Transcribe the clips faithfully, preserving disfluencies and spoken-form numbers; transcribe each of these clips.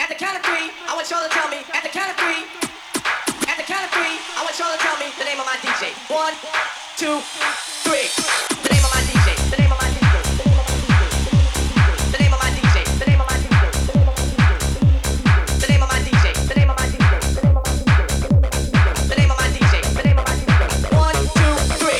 At the count of three, I want y'all to tell me. At the count of three, at the count of three, I want y'all to tell me the name of my D J. One, two, three. The name of my D J. The name of my D J. The name of my D J. The name of my D J. The name of my D J. The name of my D J. The name of my D J. The name of my D J. One, two, three.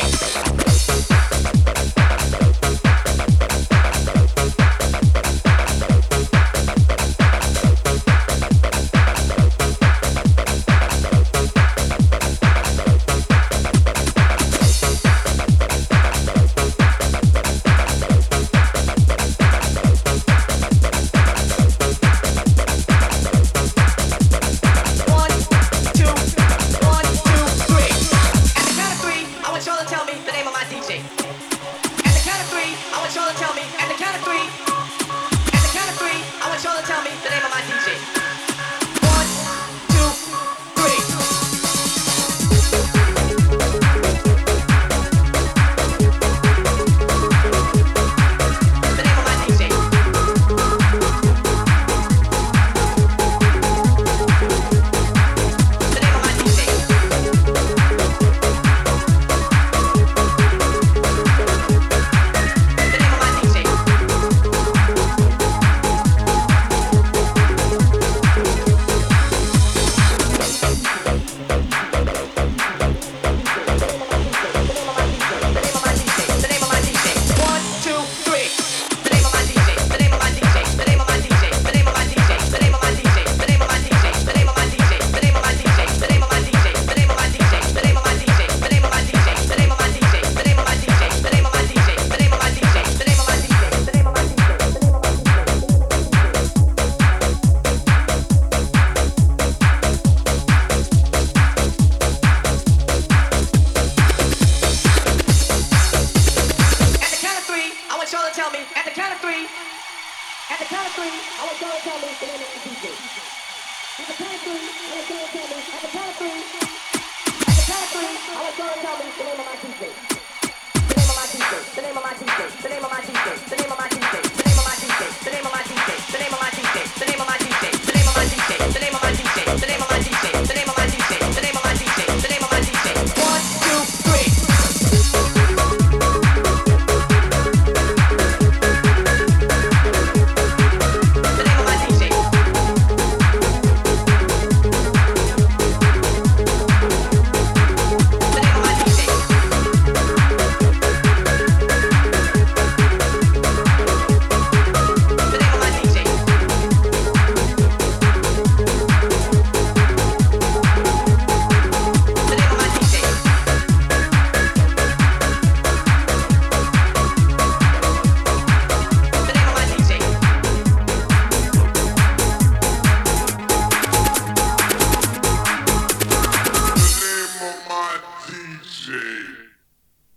At the count of three, at the count of three, I want y'all to tell me the name of my